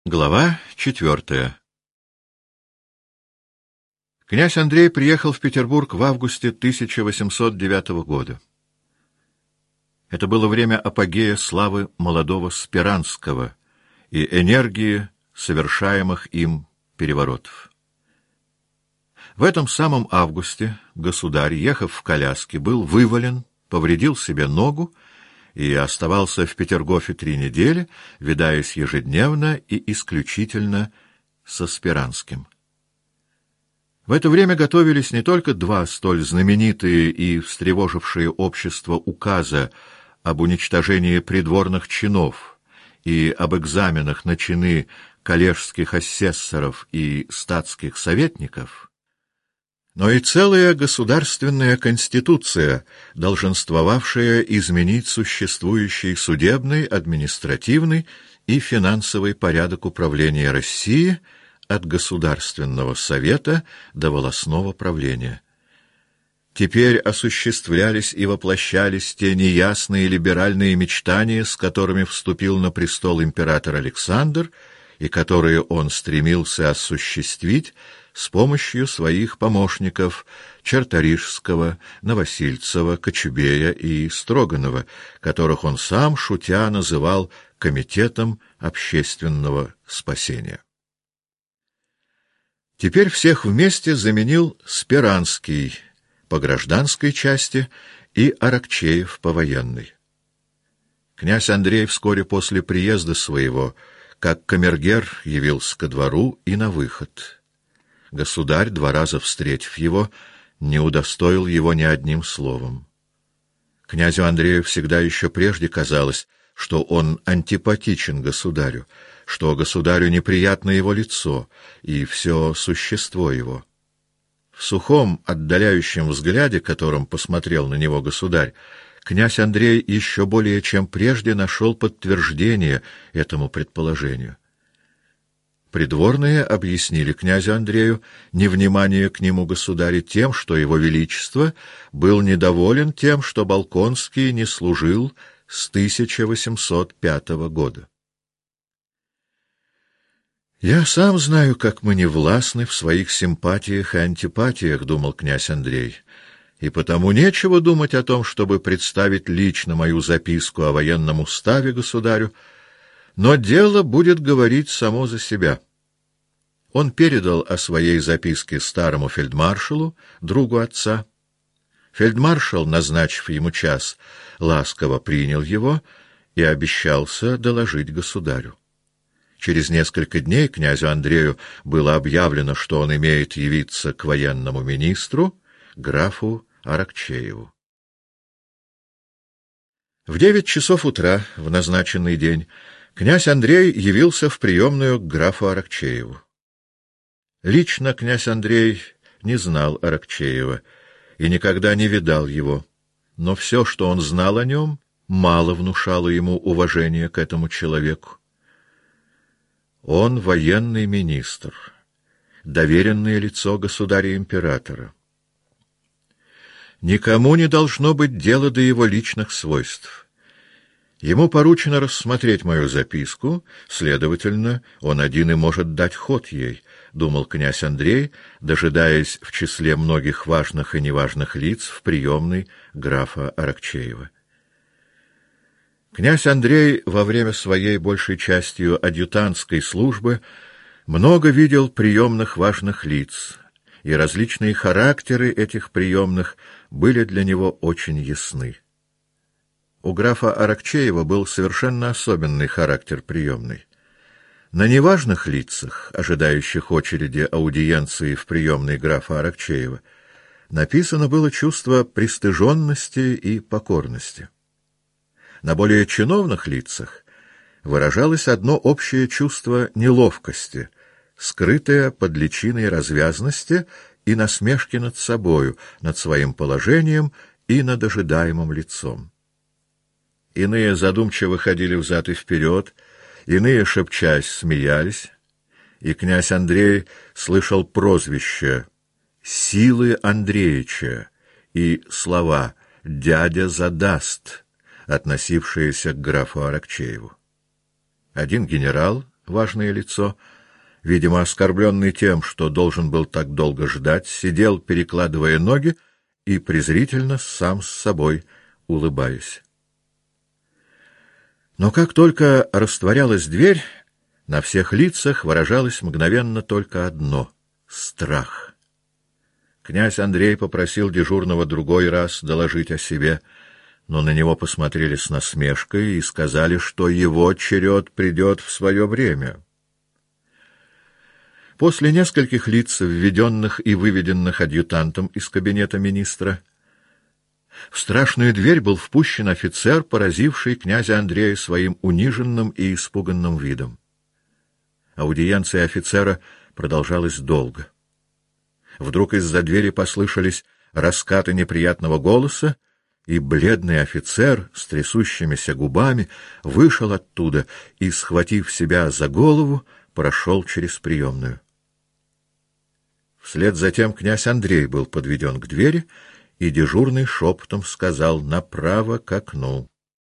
Глава 4. Князь Андрей приехал в Петербург в августе 1809 года. Это было время апогея славы молодого Спиранского и энергии совершаемых им переворотов. В этом самом августе государь, ехав в коляске, был вывален, повредил себе ногу и оставался в Петергофе 3 недели, видаясь ежедневно и исключительно со Спиранским. В это время готовились не только два столь знаменитые и встревожившие общество указа об уничтожении придворных чинов и об экзаменах на чины коллежских асессоров и статских советников, но и целая государственная конституция, долженствовавшая изменить существующий судебный, административный и финансовый порядок управления Россией от Государственного совета до волостного правления. Теперь осуществлялись и воплощались те неясные либеральные мечтания, с которыми вступил на престол император Александр, и которые он стремился осуществить с помощью своих помощников Черторижского, Новосильцева, Кочубея и Строганова, которых он сам, шутя, называл Комитетом общественного спасения. Теперь всех вместе заменил Спиранский по гражданской части и Аракчеев по военной. Князь Андрей вскоре после приезда своего, как камергер, явился ко двору и на выход. Государь, 2 раза встретив его, не удостоил его ни одним словом. Князю Андрею всегда еще прежде казалось, что он антипатичен государю, что государю неприятно его лицо и все существо его. В сухом, отдаляющем взгляде, которым посмотрел на него государь, князь Андрей еще более чем прежде нашел подтверждение этому предположению. Придворные объяснили князю Андрею невнимание к нему государя тем, что его величество был недоволен тем, что Болконский не служил с 1805 года. «Я сам знаю, как мы не властны в своих симпатиях и антипатиях», — думал князь Андрей, «и потому нечего думать о том, чтобы представить лично мою записку о военном уставе государю, но дело будет говорить само за себя». Он передал о своей записке старому фельдмаршалу, другу отца. Фельдмаршал, назначив ему час, ласково принял его и обещался доложить государю. Через несколько дней князю Андрею было объявлено, что он имеет явиться к военному министру, графу Аракчееву. В 9 часов утра, в назначенный день, князь Андрей явился в приемную к графу Аракчееву. Лично князь Андрей не знал Аракчеева и никогда не видал его, но все, что он знал о нем, мало внушало ему уважения к этому человеку. Он военный министр, доверенное лицо государя-императора. Никому не должно быть дела до его личных свойств. Ему поручено рассмотреть мою записку, следовательно, он один и может дать ход ей, — думал князь Андрей, дожидаясь в числе многих важных и неважных лиц в приемной графа Аракчеева. Князь Андрей во время своей большей частью адъютантской службы много видел приемных важных лиц, и различные характеры этих приемных были для него очень ясны. У графа Аракчеева был совершенно особенный характер приемной. На неважных лицах, ожидающих очереди аудиенции в приемной графа Аракчеева, написано было чувство пристыженности и покорности. На более чиновных лицах выражалось одно общее чувство неловкости, скрытое под личиной развязности и насмешки над собою, над своим положением и над ожидаемым лицом. Иные задумчиво ходили взад и вперед, иные, шепчась, смеялись, и князь Андрей слышал прозвище «Силы Андреича» и слова «дядя задаст», относившиеся к графу Аракчееву. Один генерал, важное лицо, видимо, оскорбленный тем, что должен был так долго ждать, сидел, перекладывая ноги, и презрительно сам с собой улыбаясь. Но как только растворялась дверь, на всех лицах выражалось мгновенно только одно — страх. Князь Андрей попросил дежурного другой раз доложить о себе, но на него посмотрели с насмешкой и сказали, что его черед придет в свое время. После нескольких лиц, введенных и выведенных адъютантом из кабинета министра, в страшную дверь был впущен офицер, поразивший князя Андрея своим униженным и испуганным видом. Аудиенция офицера продолжалась долго. Вдруг из-за двери послышались раскаты неприятного голоса, и бледный офицер с трясущимися губами вышел оттуда и, схватив себя за голову, прошел через приемную. Вслед за тем князь Андрей был подведен к двери, и дежурный шепотом сказал: «Направо к окну».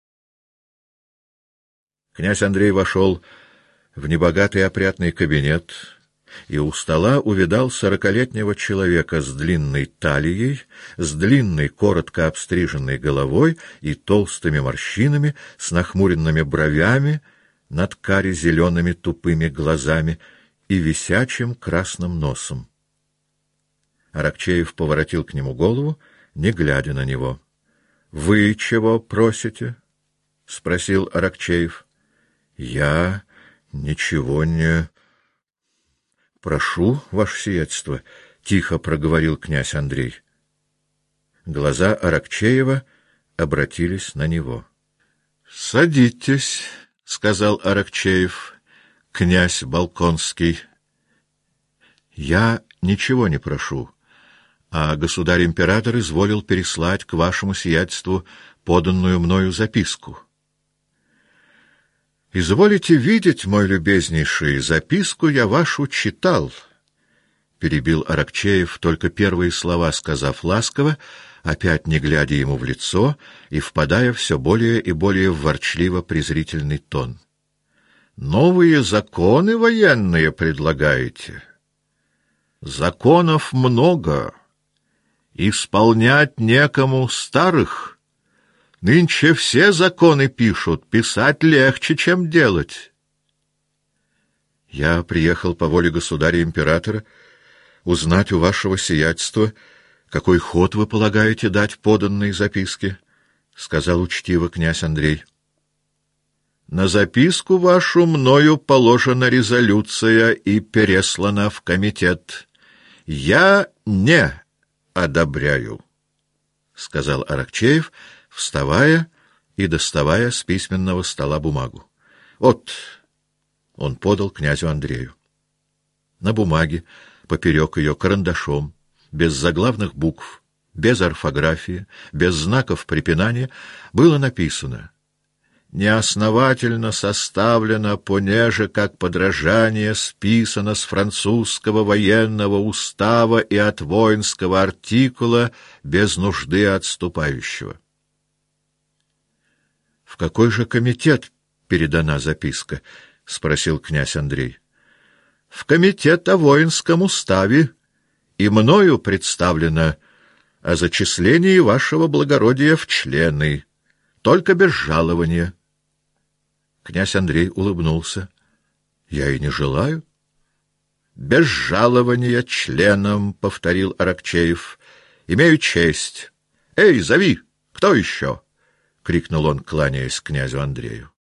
Князь Андрей вошел в небогатый опрятный кабинет и у стола увидал 40-летнего человека с длинной талией, с длинной, коротко обстриженной головой и толстыми морщинами, с нахмуренными бровями, над кари-зелеными тупыми глазами и висячим красным носом. Аракчеев поворотил к нему голову, не глядя на него. — Вы чего просите? — спросил Аракчеев. — Я ничего не... — Прошу, ваше сиятельство, — тихо проговорил князь Андрей. Глаза Аракчеева обратились на него. — Садитесь, — сказал Аракчеев, — князь Балконский. — Я ничего не прошу, а государь-император изволил переслать к вашему сиятельству поданную мною записку. — Изволите видеть, мой любезнейший, записку я вашу читал, — перебил Аракчеев, только первые слова сказав ласково, опять не глядя ему в лицо и впадая все более и более в ворчливо-презрительный тон. — Новые законы военные предлагаете? Законов много. Исполнять некому старых. Нынче все законы пишут, писать легче, чем делать. Я приехал по воле государя-императора узнать у вашего сиятельства, какой ход вы полагаете дать поданной записке, — сказал учтиво князь Андрей. — На записку вашу мною положена резолюция и переслана в комитет. Я не одобряю, — сказал Аракчеев, вставая и доставая с письменного стола бумагу. — Вот, — он подал князю Андрею. На бумаге, поперек ее карандашом, без заглавных букв, без орфографии, без знаков препинания, было написано: «Неосновательно составлено, понеже как подражание списано с французского военного устава и от воинского артикула без нужды отступающего». — В какой же комитет передана записка? — спросил князь Андрей. — В комитет о воинском уставе, и мною представлено о зачислении вашего благородия в члены, только без жалования. Князь Андрей улыбнулся. — Я и не желаю. — Без жалования членом, — повторил Аракчеев. — Имею честь. — Эй, зови! Кто еще? — крикнул он, кланяясь князю Андрею.